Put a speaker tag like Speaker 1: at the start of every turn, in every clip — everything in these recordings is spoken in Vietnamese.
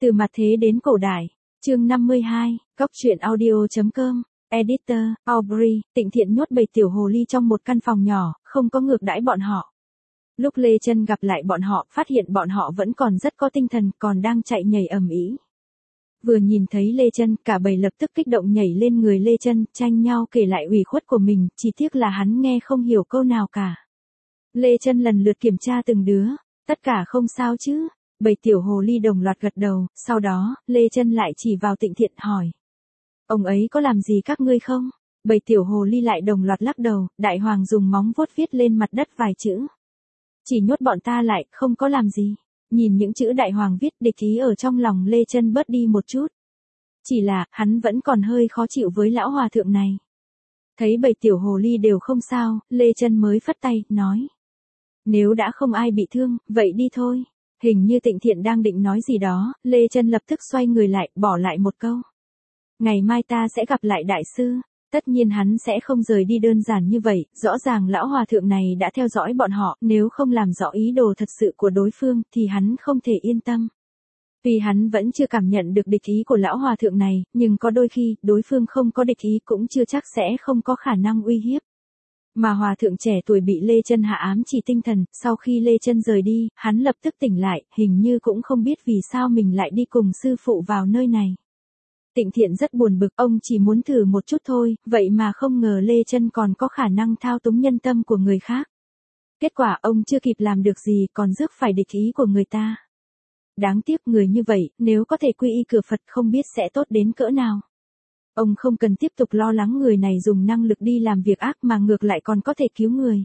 Speaker 1: Từ mặt thế đến cổ đại, chương 52, Cóc truyện audio.com, Editor, Aubrey, Tịnh Thiện nhốt bầy tiểu hồ ly trong một căn phòng nhỏ, không có ngược đãi bọn họ. Lúc Lê Chân gặp lại bọn họ, phát hiện bọn họ vẫn còn rất có tinh thần, còn đang chạy nhảy ầm ĩ. Vừa nhìn thấy Lê Chân, cả bầy lập tức kích động nhảy lên người Lê Chân, tranh nhau kể lại ủy khuất của mình, chỉ tiếc là hắn nghe không hiểu câu nào cả. Lê Chân lần lượt kiểm tra từng đứa, tất cả không sao chứ? Bầy tiểu hồ ly đồng loạt gật đầu, sau đó, Lê Chân lại chỉ vào Tịnh Thiện hỏi. Ông ấy có làm gì các ngươi không? Bầy tiểu hồ ly lại đồng loạt lắc đầu, Đại Hoàng dùng móng vuốt viết lên mặt đất vài chữ. Chỉ nhốt bọn ta lại, không có làm gì. Nhìn những chữ Đại Hoàng viết, địch ý ở trong lòng Lê Chân bớt đi một chút. Chỉ là, hắn vẫn còn hơi khó chịu với lão hòa thượng này. Thấy bầy tiểu hồ ly đều không sao, Lê Chân mới phất tay, nói. Nếu đã không ai bị thương, vậy đi thôi. Hình như Tịnh Thiện đang định nói gì đó, Lê Chân lập tức xoay người lại, bỏ lại một câu. Ngày mai ta sẽ gặp lại đại sư. Tất nhiên hắn sẽ không rời đi đơn giản như vậy, rõ ràng lão hòa thượng này đã theo dõi bọn họ, nếu không làm rõ ý đồ thật sự của đối phương, thì hắn không thể yên tâm. Vì hắn vẫn chưa cảm nhận được địch ý của lão hòa thượng này, nhưng có đôi khi, đối phương không có địch ý cũng chưa chắc sẽ không có khả năng uy hiếp. Mà hòa thượng trẻ tuổi bị Lê Chân hạ ám chỉ tinh thần, sau khi Lê Chân rời đi, hắn lập tức tỉnh lại, hình như cũng không biết vì sao mình lại đi cùng sư phụ vào nơi này. Tịnh Thiện rất buồn bực, ông chỉ muốn thử một chút thôi, vậy mà không ngờ Lê Chân còn có khả năng thao túng nhân tâm của người khác. Kết quả ông chưa kịp làm được gì còn rước phải địch ý của người ta. Đáng tiếc người như vậy, nếu có thể quy y cửa Phật không biết sẽ tốt đến cỡ nào. Ông không cần tiếp tục lo lắng người này dùng năng lực đi làm việc ác mà ngược lại còn có thể cứu người.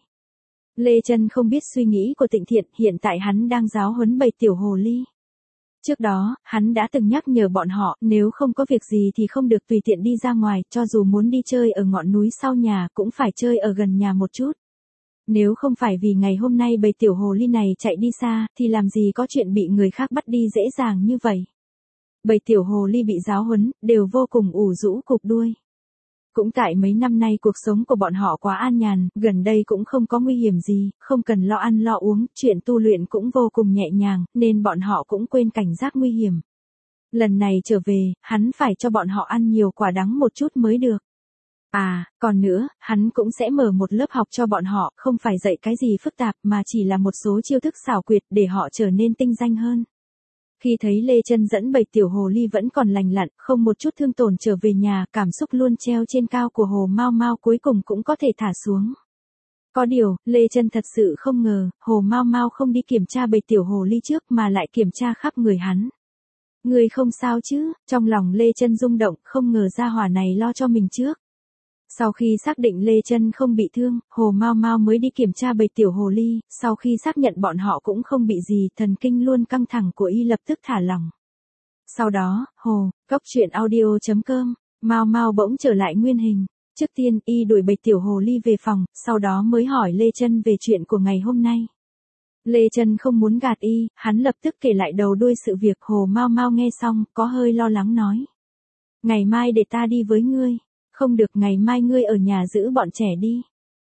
Speaker 1: Lê Chân không biết suy nghĩ của Tịnh Thiện, hiện tại hắn đang giáo huấn bầy tiểu hồ ly. Trước đó, hắn đã từng nhắc nhở bọn họ, nếu không có việc gì thì không được tùy tiện đi ra ngoài, cho dù muốn đi chơi ở ngọn núi sau nhà cũng phải chơi ở gần nhà một chút. Nếu không phải vì ngày hôm nay bầy tiểu hồ ly này chạy đi xa, thì làm gì có chuyện bị người khác bắt đi dễ dàng như vậy. Bầy tiểu hồ ly bị giáo huấn, đều vô cùng ủ rũ cụp đuôi. Cũng tại mấy năm nay cuộc sống của bọn họ quá an nhàn, gần đây cũng không có nguy hiểm gì, không cần lo ăn lo uống, chuyện tu luyện cũng vô cùng nhẹ nhàng, nên bọn họ cũng quên cảnh giác nguy hiểm. Lần này trở về, hắn phải cho bọn họ ăn nhiều quả đắng một chút mới được. À, còn nữa, hắn cũng sẽ mở một lớp học cho bọn họ, không phải dạy cái gì phức tạp mà chỉ là một số chiêu thức xảo quyệt để họ trở nên tinh danh hơn. Khi thấy Lê Chân dẫn bầy tiểu hồ ly vẫn còn lành lặn, không một chút thương tổn trở về nhà, cảm xúc luôn treo trên cao của Hồ Mao Mao cuối cùng cũng có thể thả xuống. Có điều, Lê Chân thật sự không ngờ, Hồ Mao Mao không đi kiểm tra bầy tiểu hồ ly trước mà lại kiểm tra khắp người hắn. Người không sao chứ? Trong lòng Lê Chân rung động, không ngờ gia hỏa này lo cho mình trước. Sau khi xác định Lê Chân không bị thương, Hồ Mao Mao mới đi kiểm tra bầy tiểu hồ ly, sau khi xác nhận bọn họ cũng không bị gì, thần kinh luôn căng thẳng của y lập tức thả lỏng. Sau đó, Cóc truyện audio.com, Mao Mao bỗng trở lại nguyên hình. Trước tiên, y đuổi bầy tiểu hồ ly về phòng, sau đó mới hỏi Lê Chân về chuyện của ngày hôm nay. Lê Chân không muốn gạt y, hắn lập tức kể lại đầu đuôi sự việc. Hồ Mao Mao nghe xong, có hơi lo lắng nói. Ngày mai để ta đi với ngươi. Không được, ngày mai ngươi ở nhà giữ bọn trẻ đi.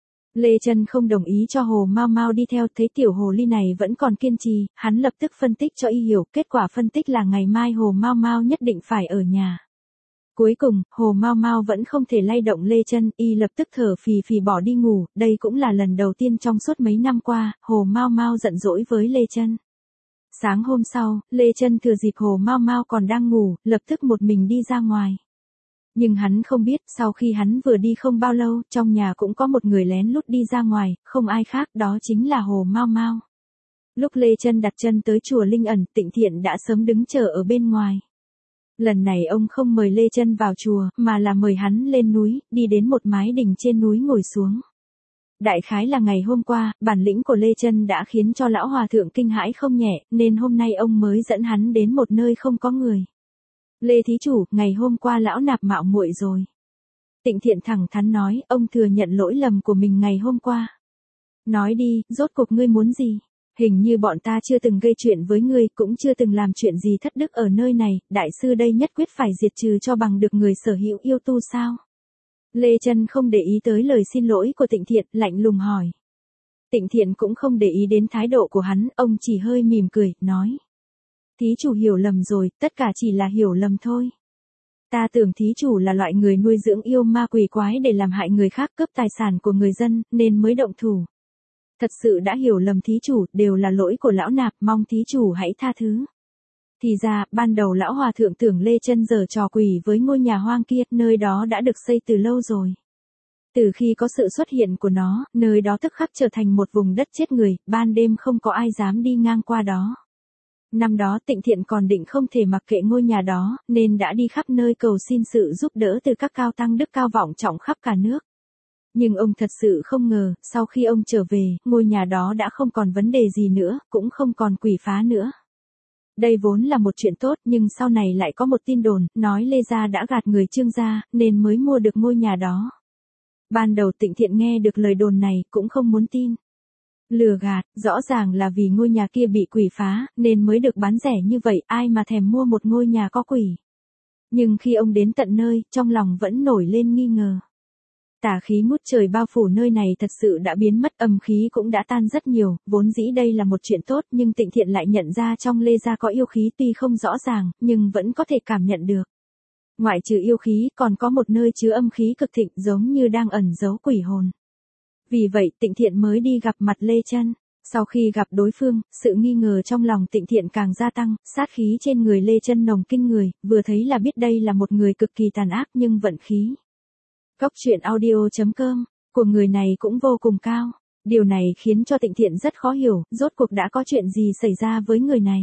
Speaker 1: Lê Chân không đồng ý cho Hồ Mao Mao đi theo, thấy tiểu hồ ly này vẫn còn kiên trì, hắn lập tức phân tích cho y hiểu, kết quả phân tích là ngày mai Hồ Mao Mao nhất định phải ở nhà. Cuối cùng, Hồ Mao Mao vẫn không thể lay động Lê Chân, y lập tức thở phì phì bỏ đi ngủ, đây cũng là lần đầu tiên trong suốt mấy năm qua, Hồ Mao Mao giận dỗi với Lê Chân. Sáng hôm sau, Lê Chân thừa dịp Hồ Mao Mao còn đang ngủ, lập tức một mình đi ra ngoài. Nhưng hắn không biết, sau khi hắn vừa đi không bao lâu, trong nhà cũng có một người lén lút đi ra ngoài, không ai khác, đó chính là Hồ Mao Mao. Lúc Lê Chân đặt chân tới chùa Linh Ẩn, Tịnh Thiện đã sớm đứng chờ ở bên ngoài. Lần này ông không mời Lê Chân vào chùa, mà là mời hắn lên núi, đi đến một mái đình trên núi ngồi xuống. Đại khái là ngày hôm qua, bản lĩnh của Lê Chân đã khiến cho lão hòa thượng kinh hãi không nhẹ, nên hôm nay ông mới dẫn hắn đến một nơi không có người. Lê thí chủ, ngày hôm qua lão nạp mạo muội rồi. Tịnh Thiện thẳng thắn nói, ông thừa nhận lỗi lầm của mình ngày hôm qua. Nói đi, rốt cuộc ngươi muốn gì? Hình như bọn ta chưa từng gây chuyện với ngươi, cũng chưa từng làm chuyện gì thất đức ở nơi này, đại sư đây nhất quyết phải diệt trừ cho bằng được người sở hữu yêu tu sao? Lê Chân không để ý tới lời xin lỗi của Tịnh Thiện, lạnh lùng hỏi. Tịnh Thiện cũng không để ý đến thái độ của hắn, ông chỉ hơi mỉm cười, nói. Thí chủ hiểu lầm rồi, tất cả chỉ là hiểu lầm thôi. Ta tưởng thí chủ là loại người nuôi dưỡng yêu ma quỷ quái để làm hại người khác, cướp tài sản của người dân, nên mới động thủ. Thật sự đã hiểu lầm thí chủ, đều là lỗi của lão nạp, mong thí chủ hãy tha thứ. Thì ra, ban đầu lão hòa thượng tưởng Lê Chân giở trò quỷ với ngôi nhà hoang kia, nơi đó đã được xây từ lâu rồi. Từ khi có sự xuất hiện của nó, nơi đó tức khắc trở thành một vùng đất chết người, ban đêm không có ai dám đi ngang qua đó. Năm đó Tịnh Thiện còn định không thể mặc kệ ngôi nhà đó, nên đã đi khắp nơi cầu xin sự giúp đỡ từ các cao tăng đức cao vọng trọng khắp cả nước. Nhưng ông thật sự không ngờ, sau khi ông trở về, ngôi nhà đó đã không còn vấn đề gì nữa, cũng không còn quỷ phá nữa. Đây vốn là một chuyện tốt, nhưng sau này lại có một tin đồn, nói Lê Gia đã gạt người Trương gia, nên mới mua được ngôi nhà đó. Ban đầu Tịnh Thiện nghe được lời đồn này, cũng không muốn tin. Lừa gạt, rõ ràng là vì ngôi nhà kia bị quỷ phá, nên mới được bán rẻ như vậy, ai mà thèm mua một ngôi nhà có quỷ. Nhưng khi ông đến tận nơi, trong lòng vẫn nổi lên nghi ngờ. Tà khí ngút trời bao phủ nơi này thật sự đã biến mất, âm khí cũng đã tan rất nhiều, vốn dĩ đây là một chuyện tốt, nhưng Tịnh Thiện lại nhận ra trong Lê Gia có yêu khí, tuy không rõ ràng, nhưng vẫn có thể cảm nhận được. Ngoại trừ yêu khí, còn có một nơi chứa âm khí cực thịnh, giống như đang ẩn giấu quỷ hồn. Vì vậy Tịnh Thiện mới đi gặp mặt Lê Chân. Sau khi gặp đối phương, sự nghi ngờ trong lòng Tịnh Thiện càng gia tăng, sát khí trên người Lê Chân nồng kinh người, vừa thấy là biết đây là một người cực kỳ tàn ác nhưng vận khí. Cốc truyện audio.com của người này cũng vô cùng cao. Điều này khiến cho Tịnh Thiện rất khó hiểu, rốt cuộc đã có chuyện gì xảy ra với người này.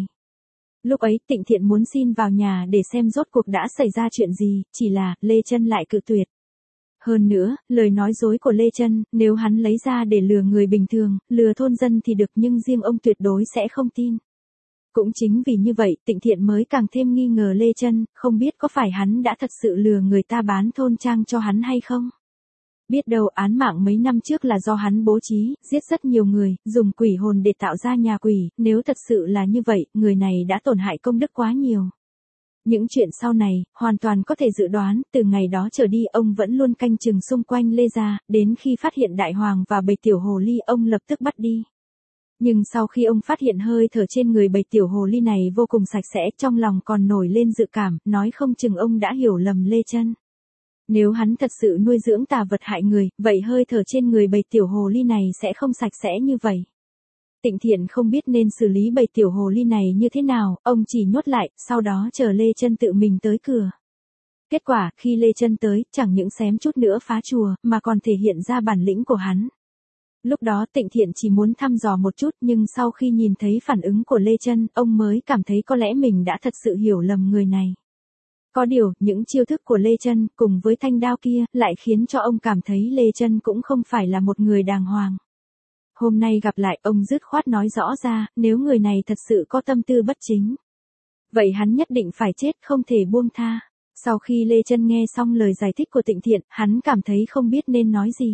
Speaker 1: Lúc ấy Tịnh Thiện muốn xin vào nhà để xem rốt cuộc đã xảy ra chuyện gì, chỉ là Lê Chân lại cự tuyệt. Hơn nữa, lời nói dối của Lê Chân, nếu hắn lấy ra để lừa người bình thường, lừa thôn dân thì được, nhưng riêng ông tuyệt đối sẽ không tin. Cũng chính vì như vậy, Tịnh Thiện mới càng thêm nghi ngờ Lê Chân, không biết có phải hắn đã thật sự lừa người ta bán thôn trang cho hắn hay không. Biết đâu án mạng mấy năm trước là do hắn bố trí, giết rất nhiều người, dùng quỷ hồn để tạo ra nhà quỷ, nếu thật sự là như vậy, người này đã tổn hại công đức quá nhiều. Những chuyện sau này, hoàn toàn có thể dự đoán, từ ngày đó trở đi ông vẫn luôn canh chừng xung quanh Lê Gia, đến khi phát hiện Đại Hoàng và bầy tiểu hồ ly ông lập tức bắt đi. Nhưng sau khi ông phát hiện hơi thở trên người bầy tiểu hồ ly này vô cùng sạch sẽ, trong lòng còn nổi lên dự cảm, nói không chừng ông đã hiểu lầm Lê Chân. Nếu hắn thật sự nuôi dưỡng tà vật hại người, vậy hơi thở trên người bầy tiểu hồ ly này sẽ không sạch sẽ như vậy. Tịnh Thiện không biết nên xử lý bầy tiểu hồ ly này như thế nào, ông chỉ nhốt lại, sau đó chờ Lê Chân tự mình tới cửa. Kết quả, khi Lê Chân tới, chẳng những xém chút nữa phá chùa, mà còn thể hiện ra bản lĩnh của hắn. Lúc đó Tịnh Thiện chỉ muốn thăm dò một chút, nhưng sau khi nhìn thấy phản ứng của Lê Chân, ông mới cảm thấy có lẽ mình đã thật sự hiểu lầm người này. Có điều, những chiêu thức của Lê Chân, cùng với thanh đao kia, lại khiến cho ông cảm thấy Lê Chân cũng không phải là một người đàng hoàng. Hôm nay gặp lại, ông dứt khoát nói rõ ra, nếu người này thật sự có tâm tư bất chính, vậy hắn nhất định phải chết, không thể buông tha. Sau khi Lê Chân nghe xong lời giải thích của Tịnh Thiện, hắn cảm thấy không biết nên nói gì.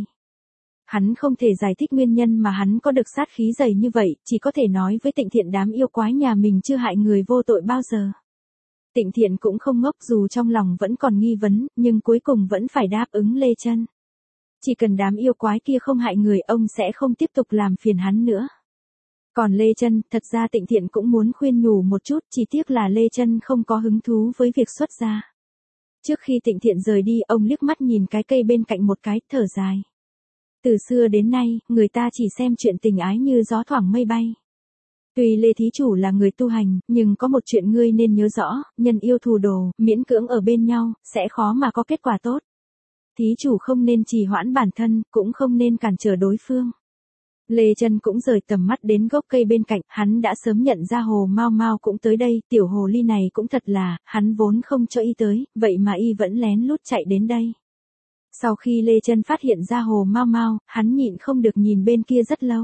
Speaker 1: Hắn không thể giải thích nguyên nhân mà hắn có được sát khí dày như vậy, chỉ có thể nói với Tịnh Thiện đám yêu quái nhà mình chưa hại người vô tội bao giờ. Tịnh Thiện cũng không ngốc, dù trong lòng vẫn còn nghi vấn, nhưng cuối cùng vẫn phải đáp ứng Lê Chân. Chỉ cần đám yêu quái kia không hại người, ông sẽ không tiếp tục làm phiền hắn nữa. Còn Lê Chân, thật ra Tịnh Thiện cũng muốn khuyên nhủ một chút, chỉ tiếc là Lê Chân không có hứng thú với việc xuất gia. Trước khi Tịnh Thiện rời đi, ông liếc mắt nhìn cái cây bên cạnh một cái, thở dài. Từ xưa đến nay, người ta chỉ xem chuyện tình ái như gió thoảng mây bay. Tuy Lê thí chủ là người tu hành, nhưng có một chuyện ngươi nên nhớ rõ, nhân yêu thù đồ, miễn cưỡng ở bên nhau, sẽ khó mà có kết quả tốt. Thí chủ không nên trì hoãn bản thân, cũng không nên cản trở đối phương. Lê Chân cũng rời tầm mắt đến gốc cây bên cạnh, hắn đã sớm nhận ra Hồ Mao Mao cũng tới đây, tiểu hồ ly này cũng thật là, hắn vốn không cho y tới, vậy mà y vẫn lén lút chạy đến đây. Sau khi Lê Chân phát hiện ra Hồ Mao Mao, hắn nhịn không được nhìn bên kia rất lâu.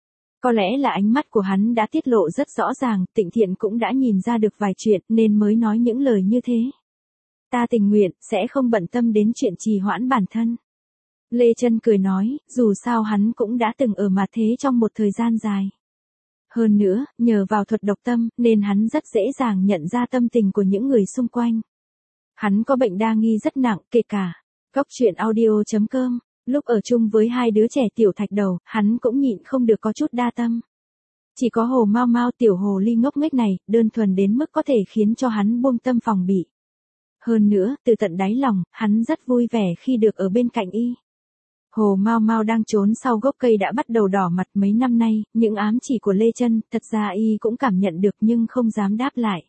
Speaker 1: Có lẽ là ánh mắt của hắn đã tiết lộ rất rõ ràng, Tịnh Thiện cũng đã nhìn ra được vài chuyện nên mới nói những lời như thế. Ta tình nguyện, sẽ không bận tâm đến chuyện trì hoãn bản thân. Lê Chân cười nói, dù sao hắn cũng đã từng ở mặt thế trong một thời gian dài. Hơn nữa, nhờ vào thuật độc tâm, nên hắn rất dễ dàng nhận ra tâm tình của những người xung quanh. Hắn có bệnh đa nghi rất nặng, kể cả. Cốc truyện audio.com, lúc ở chung với hai đứa trẻ tiểu thạch đầu, hắn cũng nhịn không được có chút đa tâm. Chỉ có Hồ Mao Mao tiểu hồ ly ngốc nghếch này, đơn thuần đến mức có thể khiến cho hắn buông tâm phòng bị. Hơn nữa, từ tận đáy lòng, hắn rất vui vẻ khi được ở bên cạnh y. Hồ Mao Mao đang trốn sau gốc cây đã bắt đầu đỏ mặt mấy năm nay, những ám chỉ của Lê Chân, thật ra y cũng cảm nhận được nhưng không dám đáp lại.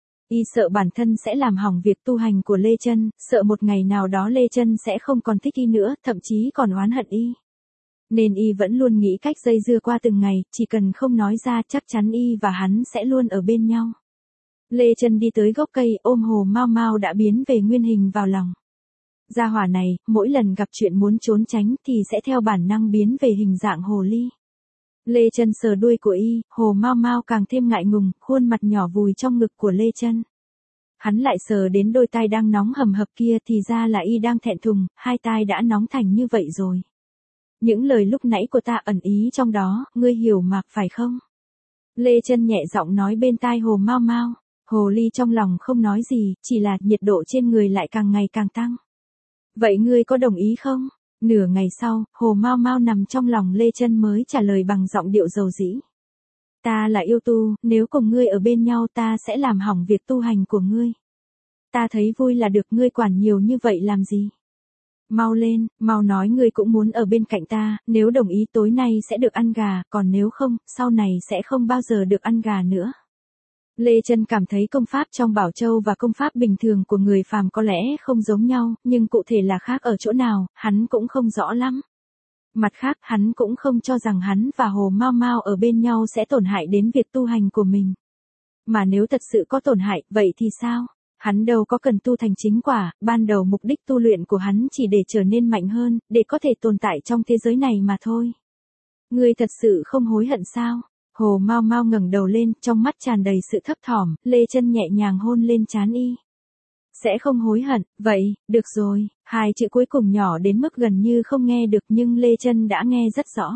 Speaker 1: Y sợ bản thân sẽ làm hỏng việc tu hành của Lê Chân, sợ một ngày nào đó Lê Chân sẽ không còn thích y nữa, thậm chí còn oán hận y. Nên y vẫn luôn nghĩ cách dây dưa qua từng ngày, chỉ cần không nói ra chắc chắn y và hắn sẽ luôn ở bên nhau. Lê Chân đi tới gốc cây ôm Hồ Mao Mao đã biến về nguyên hình vào lòng. Gia hỏa này, mỗi lần gặp chuyện muốn trốn tránh thì sẽ theo bản năng biến về hình dạng hồ ly. Lê Chân sờ đuôi của y, Hồ Mao Mao càng thêm ngại ngùng, khuôn mặt nhỏ vùi trong ngực của Lê Chân. Hắn lại sờ đến đôi tai đang nóng hầm hập kia thì ra là y đang thẹn thùng, hai tai đã nóng thành như vậy rồi. Những lời lúc nãy của ta ẩn ý trong đó, ngươi hiểu mà, phải không? Lê Chân nhẹ giọng nói bên tai Hồ Mao Mao. Hồ ly trong lòng không nói gì, chỉ là nhiệt độ trên người lại càng ngày càng tăng. Vậy ngươi có đồng ý không? Nửa ngày sau, Hồ Mao Mao nằm trong lòng Lê Chân mới trả lời bằng giọng điệu dầu dĩ. Ta là yêu tu, nếu cùng ngươi ở bên nhau ta sẽ làm hỏng việc tu hành của ngươi. Ta thấy vui là được, ngươi quản nhiều như vậy làm gì? Mau lên, mau nói ngươi cũng muốn ở bên cạnh ta, nếu đồng ý tối nay sẽ được ăn gà, còn nếu không, sau này sẽ không bao giờ được ăn gà nữa. Lê Chân cảm thấy công pháp trong Bảo Châu và công pháp bình thường của người phàm có lẽ không giống nhau, nhưng cụ thể là khác ở chỗ nào, hắn cũng không rõ lắm. Mặt khác, hắn cũng không cho rằng hắn và Hồ Mao Mao ở bên nhau sẽ tổn hại đến việc tu hành của mình. Mà nếu thật sự có tổn hại, vậy thì sao? Hắn đâu có cần tu thành chính quả, ban đầu mục đích tu luyện của hắn chỉ để trở nên mạnh hơn, để có thể tồn tại trong thế giới này mà thôi. Ngươi thật sự không hối hận sao? Hồ Mao Mao ngẩng đầu lên, trong mắt tràn đầy sự thấp thỏm, Lê Chân nhẹ nhàng hôn lên trán y. Sẽ không hối hận, vậy, được rồi, hai chữ cuối cùng nhỏ đến mức gần như không nghe được nhưng Lê Chân đã nghe rất rõ.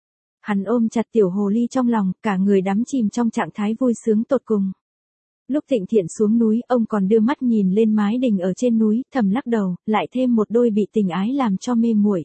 Speaker 1: Hắn ôm chặt tiểu hồ ly trong lòng, cả người đắm chìm trong trạng thái vui sướng tột cùng. Lúc Thịnh Thiện xuống núi, ông còn đưa mắt nhìn lên mái đình ở trên núi, thầm lắc đầu, lại thêm một đôi bị tình ái làm cho mê muội.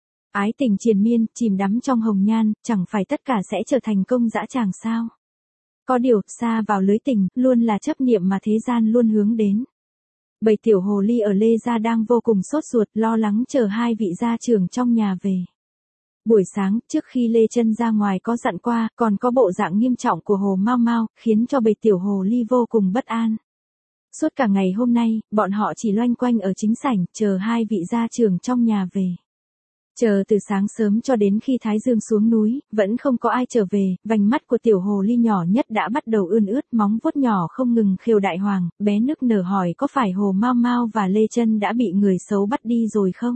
Speaker 1: Ái tình triền miên, chìm đắm trong hồng nhan, chẳng phải tất cả sẽ trở thành công dã tràng sao? Có điều, xa vào lưới tình, luôn là chấp niệm mà thế gian luôn hướng đến. Bầy tiểu hồ ly ở Lê gia đang vô cùng sốt ruột, lo lắng chờ hai vị gia trưởng trong nhà về. Buổi sáng, trước khi Lê Chân ra ngoài có dặn qua, còn có bộ dạng nghiêm trọng của Hồ Mao Mao, khiến cho bầy tiểu hồ ly vô cùng bất an. Suốt cả ngày hôm nay, bọn họ chỉ loanh quanh ở chính sảnh, chờ hai vị gia trưởng trong nhà về. Chờ từ sáng sớm cho đến khi Thái Dương xuống núi, vẫn không có ai trở về, vành mắt của tiểu hồ ly nhỏ nhất đã bắt đầu ươn ướt, móng vuốt nhỏ không ngừng khều Đại Hoàng, bé nức nở hỏi có phải Hồ Mao Mao và Lê Chân đã bị người xấu bắt đi rồi không?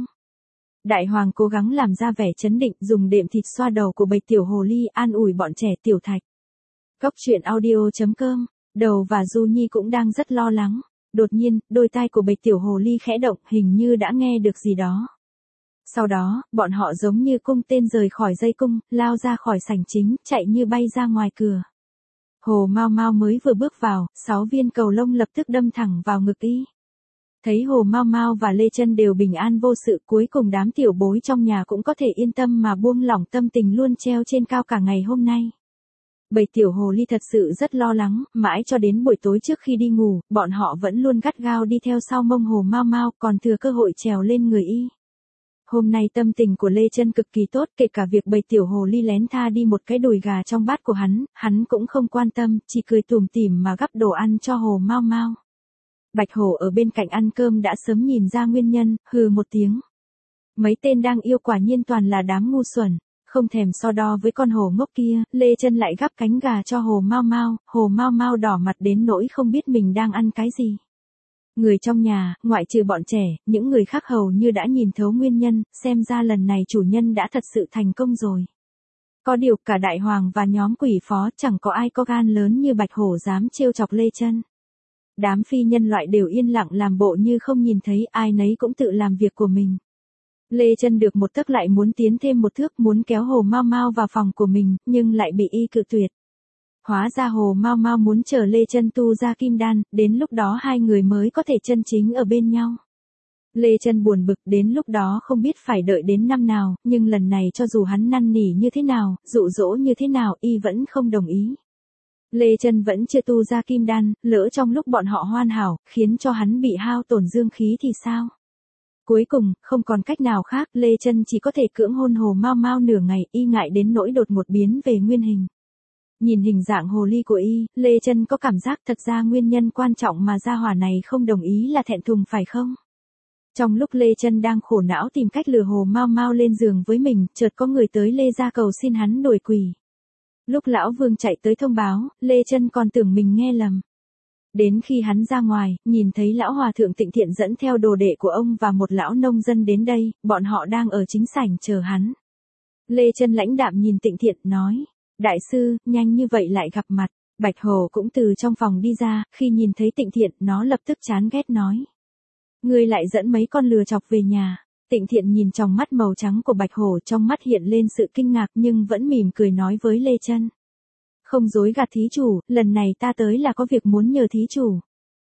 Speaker 1: Đại Hoàng cố gắng làm ra vẻ trấn định, dùng đệm thịt xoa đầu của bầy tiểu hồ ly an ủi bọn trẻ tiểu thạch. Cốc truyện audio.com, Đầu và Du Nhi cũng đang rất lo lắng. Đột nhiên, đôi tai của bầy tiểu hồ ly khẽ động, hình như đã nghe được gì đó. Sau đó, bọn họ giống như cung tên rời khỏi dây cung, lao ra khỏi sảnh chính, chạy như bay ra ngoài cửa. Hồ Mao Mao mới vừa bước vào, 6 viên cầu lông lập tức đâm thẳng vào ngực y. Thấy Hồ Mao Mao và Lê Chân đều bình an vô sự, cuối cùng đám tiểu bối trong nhà cũng có thể yên tâm mà buông lỏng tâm tình luôn treo trên cao cả ngày hôm nay. Bầy tiểu hồ ly thật sự rất lo lắng, mãi cho đến buổi tối trước khi đi ngủ, bọn họ vẫn luôn gắt gao đi theo sau mông Hồ Mao Mao, còn thừa cơ hội trèo lên người y. Hôm nay tâm tình của Lê Chân cực kỳ tốt, kể cả việc bầy tiểu hồ ly lén tha đi một cái đùi gà trong bát của hắn cũng không quan tâm, chỉ cười tủm tỉm mà gắp đồ ăn cho Hồ Mao Mao. Bạch Hổ ở bên cạnh ăn cơm đã sớm nhìn ra nguyên nhân, hừ một tiếng. Mấy tên đang yêu quả nhiên toàn là đám ngu xuẩn, không thèm so đo với con hổ ngốc kia, Lê Chân lại gắp cánh gà cho Hồ Mao Mao đỏ mặt đến nỗi không biết mình đang ăn cái gì. Người trong nhà, ngoại trừ bọn trẻ, những người khác hầu như đã nhìn thấu nguyên nhân, xem ra lần này chủ nhân đã thật sự thành công rồi. Có điều cả Đại Hoàng và nhóm quỷ phó chẳng có ai có gan lớn như Bạch Hổ dám trêu chọc Lê Chân. Đám phi nhân loại đều yên lặng làm bộ như không nhìn thấy, ai nấy cũng tự làm việc của mình. Lê Chân được một tấc lại muốn tiến thêm một thước, muốn kéo Hồ Mao Mao vào phòng của mình, nhưng lại bị y cự tuyệt. Hóa ra Hồ Mao Mao muốn chờ Lê Chân tu ra kim đan, đến lúc đó hai người mới có thể chân chính ở bên nhau. Lê Chân buồn bực, đến lúc đó không biết phải đợi đến năm nào, nhưng lần này cho dù hắn năn nỉ như thế nào, dụ dỗ như thế nào, y vẫn không đồng ý. Lê Chân vẫn chưa tu ra kim đan, lỡ trong lúc bọn họ hoàn hảo, khiến cho hắn bị hao tổn dương khí thì sao? Cuối cùng, không còn cách nào khác, Lê Chân chỉ có thể cưỡng hôn Hồ Mao Mao nửa ngày, y ngại đến nỗi đột ngột biến về nguyên hình. Nhìn hình dạng hồ ly của y, Lê Chân có cảm giác thật ra nguyên nhân quan trọng mà gia hỏa này không đồng ý là thẹn thùng phải không? Trong lúc Lê Chân đang khổ não tìm cách lừa Hồ Mao Mao lên giường với mình, chợt có người tới Lê gia cầu xin hắn đổi quỷ. Lúc lão Vương chạy tới thông báo, Lê Chân còn tưởng mình nghe lầm. Đến khi hắn ra ngoài, nhìn thấy lão hòa thượng Tịnh Thiện dẫn theo đồ đệ của ông và một lão nông dân đến đây, bọn họ đang ở chính sảnh chờ hắn. Lê Chân lãnh đạm nhìn Tịnh Thiện, nói, đại sư, nhanh như vậy lại gặp mặt. Bạch Hổ cũng từ trong phòng đi ra, khi nhìn thấy Tịnh Thiện, nó lập tức chán ghét nói. Ngươi lại dẫn mấy con lừa chọc về nhà. Tịnh Thiện nhìn trong mắt màu trắng của Bạch Hổ, trong mắt hiện lên sự kinh ngạc nhưng vẫn mỉm cười nói với Lê Chân. Không dối gạt thí chủ, lần này ta tới là có việc muốn nhờ thí chủ.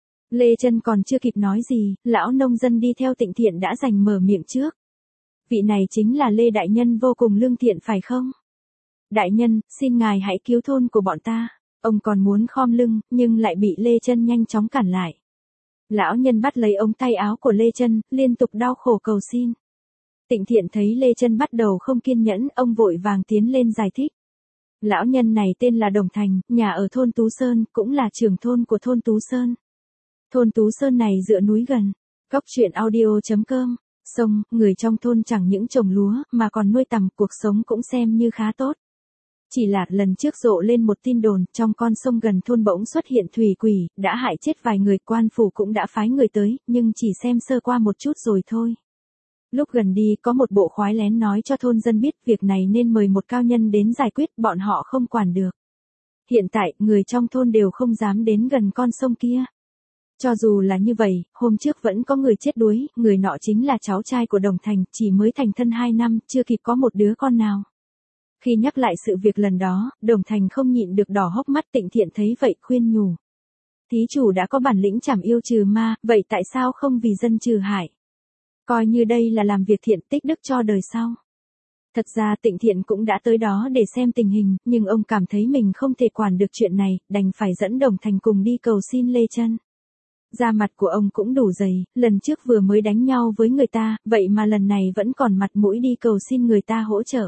Speaker 1: Lê Chân còn chưa kịp nói gì, lão nông dân đi theo Tịnh Thiện đã giành mở miệng trước. Vị này chính là Lê Đại Nhân vô cùng lương thiện phải không? Đại Nhân, xin ngài hãy cứu thôn của bọn ta. Ông còn muốn khom lưng, nhưng lại bị Lê Chân nhanh chóng cản lại. Lão nhân bắt lấy ống tay áo của Lê Chân, liên tục đau khổ cầu xin. Tịnh Thiện thấy Lê Chân bắt đầu không kiên nhẫn, ông vội vàng tiến lên giải thích. Lão nhân này tên là Đồng Thành, nhà ở thôn Tú Sơn, cũng là trưởng thôn của thôn Tú Sơn. Thôn Tú Sơn này dựa núi gần. Cóc truyện audio.com. Sông, người trong thôn chẳng những trồng lúa, mà còn nuôi tằm, cuộc sống cũng xem như khá tốt. Chỉ là lần trước rộ lên một tin đồn, trong con sông gần thôn bỗng xuất hiện thủy quỷ, đã hại chết vài người, quan phủ cũng đã phái người tới, nhưng chỉ xem sơ qua một chút rồi thôi. Lúc gần đi có một bộ khoái lén nói cho thôn dân biết việc này nên mời một cao nhân đến giải quyết, bọn họ không quản được. Hiện tại, người trong thôn đều không dám đến gần con sông kia. Cho dù là như vậy, hôm trước vẫn có người chết đuối, người nọ chính là cháu trai của Đồng Thành, chỉ mới thành thân 2 năm, chưa kịp có một đứa con nào. Khi nhắc lại sự việc lần đó, Đồng Thành không nhịn được đỏ hốc mắt. Tịnh Thiện thấy vậy khuyên nhủ. Thí chủ đã có bản lĩnh trảm yêu trừ ma, vậy tại sao không vì dân trừ hại? Coi như đây là làm việc thiện tích đức cho đời sau. Thật ra Tịnh Thiện cũng đã tới đó để xem tình hình, nhưng ông cảm thấy mình không thể quản được chuyện này, đành phải dẫn Đồng Thành cùng đi cầu xin Lê Chân. Da mặt của ông cũng đủ dày, lần trước vừa mới đánh nhau với người ta, vậy mà lần này vẫn còn mặt mũi đi cầu xin người ta hỗ trợ.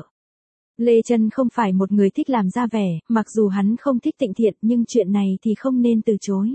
Speaker 1: Lê Chân không phải một người thích làm ra vẻ, mặc dù hắn không thích Tịnh Thiện nhưng chuyện này thì không nên từ chối.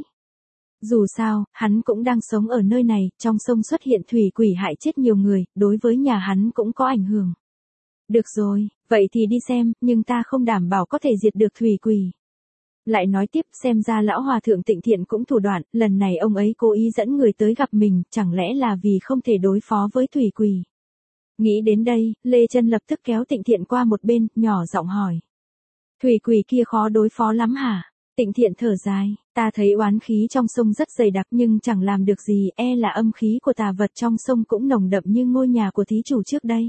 Speaker 1: Dù sao, hắn cũng đang sống ở nơi này, trong sông xuất hiện thủy quỷ hại chết nhiều người, đối với nhà hắn cũng có ảnh hưởng. Được rồi, vậy thì đi xem, nhưng ta không đảm bảo có thể diệt được thủy quỷ. Lại nói tiếp, xem ra lão hòa thượng Tịnh Thiện cũng thủ đoạn, lần này ông ấy cố ý dẫn người tới gặp mình, chẳng lẽ là vì không thể đối phó với thủy quỷ. Nghĩ đến đây, Lê Chân lập tức kéo Tịnh Thiện qua một bên, nhỏ giọng hỏi. Thủy quỷ kia khó đối phó lắm hả? Tịnh Thiện thở dài, ta thấy oán khí trong sông rất dày đặc nhưng chẳng làm được gì, e là âm khí của tà vật trong sông cũng nồng đậm như ngôi nhà của thí chủ trước đây.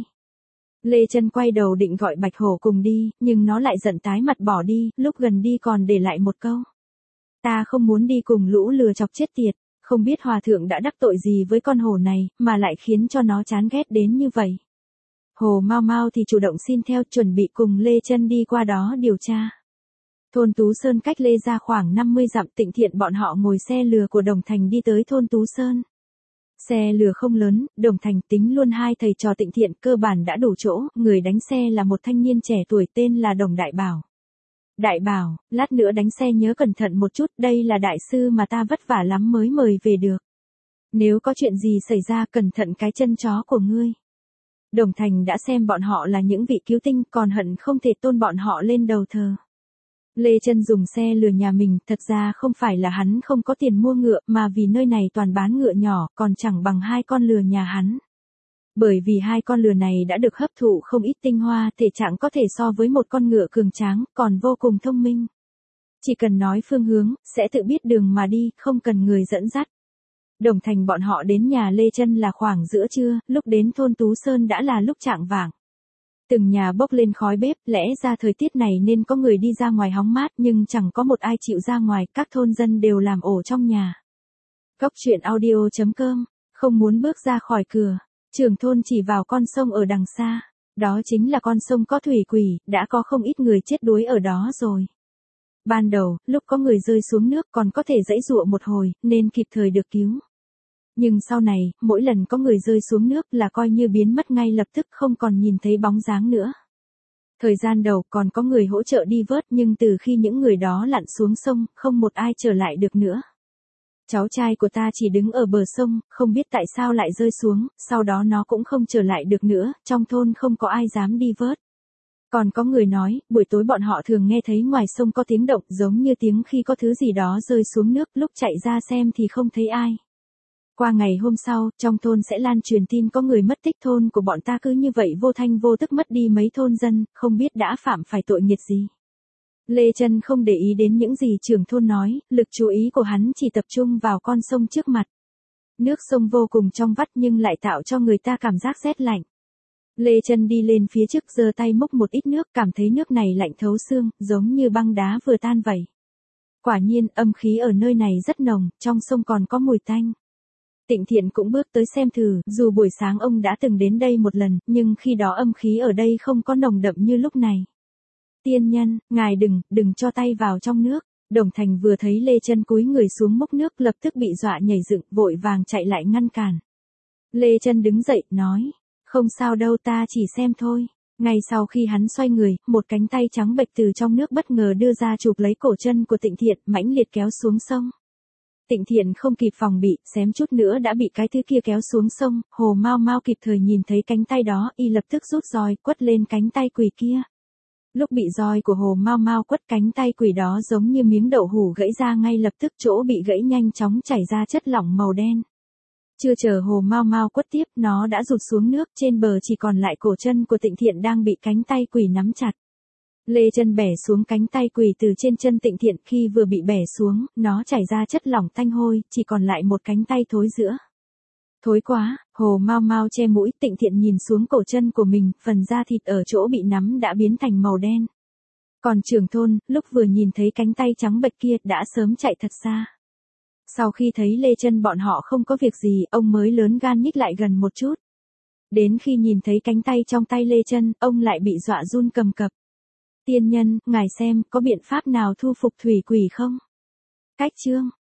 Speaker 1: Lê Chân quay đầu định gọi Bạch Hổ cùng đi, nhưng nó lại giận tái mặt bỏ đi, lúc gần đi còn để lại một câu. Ta không muốn đi cùng lũ lừa chọc chết tiệt, không biết hòa thượng đã đắc tội gì với con hổ này, mà lại khiến cho nó chán ghét đến như vậy. Hồ Mao Mao thì chủ động xin theo, chuẩn bị cùng Lê Chân đi qua đó điều tra. Thôn Tú Sơn cách Lê ra khoảng 50 dặm. Tịnh Thiện bọn họ ngồi xe lừa của Đồng Thành đi tới thôn Tú Sơn. Xe lừa không lớn, Đồng Thành tính luôn hai thầy trò Tịnh Thiện cơ bản đã đủ chỗ, người đánh xe là một thanh niên trẻ tuổi tên là Đồng Đại Bảo. Đại Bảo, lát nữa đánh xe nhớ cẩn thận một chút, đây là đại sư mà ta vất vả lắm mới mời về được. Nếu có chuyện gì xảy ra cẩn thận cái chân chó của ngươi. Đồng Thành đã xem bọn họ là những vị cứu tinh, còn hận không thể tôn bọn họ lên đầu thờ. Lê Chân dùng xe lừa nhà mình, thật ra không phải là hắn không có tiền mua ngựa, mà vì nơi này toàn bán ngựa nhỏ, còn chẳng bằng 2 con lừa nhà hắn. Bởi vì 2 con lừa này đã được hấp thụ không ít tinh hoa, thể trạng có thể so với một con ngựa cường tráng, còn vô cùng thông minh. Chỉ cần nói phương hướng, sẽ tự biết đường mà đi, không cần người dẫn dắt. Đồng Thành bọn họ đến nhà Lê Chân là khoảng giữa trưa, lúc đến thôn Tú Sơn đã là lúc chạng vạng. Từng nhà bốc lên khói bếp, lẽ ra thời tiết này nên có người đi ra ngoài hóng mát nhưng chẳng có một ai chịu ra ngoài, các thôn dân đều làm ổ trong nhà. Cóc truyện audio.com Không muốn bước ra khỏi cửa, trưởng thôn chỉ vào con sông ở đằng xa. Đó chính là con sông có thủy quỷ, đã có không ít người chết đuối ở đó rồi. Ban đầu, lúc có người rơi xuống nước còn có thể giãy giụa một hồi, nên kịp thời được cứu. Nhưng sau này, mỗi lần có người rơi xuống nước là coi như biến mất ngay lập tức, không còn nhìn thấy bóng dáng nữa. Thời gian đầu còn có người hỗ trợ đi vớt, nhưng từ khi những người đó lặn xuống sông, không một ai trở lại được nữa. Cháu trai của ta chỉ đứng ở bờ sông, không biết tại sao lại rơi xuống, sau đó nó cũng không trở lại được nữa, trong thôn không có ai dám đi vớt. Còn có người nói, buổi tối bọn họ thường nghe thấy ngoài sông có tiếng động giống như tiếng khi có thứ gì đó rơi xuống nước, lúc chạy ra xem thì không thấy ai. Qua ngày hôm sau, trong thôn sẽ lan truyền tin có người mất tích, thôn của bọn ta cứ như vậy vô thanh vô tức mất đi mấy thôn dân, không biết đã phạm phải tội nghiệt gì. Lê Chân không để ý đến những gì trưởng thôn nói, lực chú ý của hắn chỉ tập trung vào con sông trước mặt. Nước sông vô cùng trong vắt nhưng lại tạo cho người ta cảm giác rét lạnh. Lê Chân đi lên phía trước giơ tay múc một ít nước, cảm thấy nước này lạnh thấu xương, giống như băng đá vừa tan vậy. Quả nhiên, âm khí ở nơi này rất nồng, trong sông còn có mùi tanh. Tịnh Thiện cũng bước tới xem thử, dù buổi sáng ông đã từng đến đây một lần, nhưng khi đó âm khí ở đây không có nồng đậm như lúc này. Tiên nhân, ngài đừng cho tay vào trong nước. Đồng Thành vừa thấy Lê Chân cúi người xuống múc nước lập tức bị dọa nhảy dựng, vội vàng chạy lại ngăn cản. Lê Chân đứng dậy, nói, không sao đâu, ta chỉ xem thôi. Ngay sau khi hắn xoay người, một cánh tay trắng bệch từ trong nước bất ngờ đưa ra chụp lấy cổ chân của Tịnh Thiện, mãnh liệt kéo xuống sông. Tịnh Thiện không kịp phòng bị, xém chút nữa đã bị cái thứ kia kéo xuống sông. Hồ Mao Mao kịp thời nhìn thấy cánh tay đó, y lập tức rút roi quất lên cánh tay quỷ kia. Lúc bị roi của Hồ Mao Mao quất, cánh tay quỷ đó giống như miếng đậu hủ gãy ra, ngay lập tức chỗ bị gãy nhanh chóng chảy ra chất lỏng màu đen. Chưa chờ Hồ Mao Mao quất tiếp, nó đã rụt xuống nước, trên bờ chỉ còn lại cổ chân của Tịnh Thiện đang bị cánh tay quỷ nắm chặt. Lê Chân bẻ xuống cánh tay quỷ từ trên chân Tịnh Thiện, khi vừa bị bẻ xuống, nó chảy ra chất lỏng tanh hôi, chỉ còn lại một cánh tay thối rữa. Thối quá, Hồ Mao Mao che mũi, Tịnh Thiện nhìn xuống cổ chân của mình, phần da thịt ở chỗ bị nắm đã biến thành màu đen. Còn trưởng thôn, lúc vừa nhìn thấy cánh tay trắng bệch kia, đã sớm chạy thật xa. Sau khi thấy Lê Chân bọn họ không có việc gì, ông mới lớn gan nhích lại gần một chút. Đến khi nhìn thấy cánh tay trong tay Lê Chân, ông lại bị dọa run cầm cập. Tiên nhân, ngài xem, có biện pháp nào thu phục thủy quỷ không? Cách chương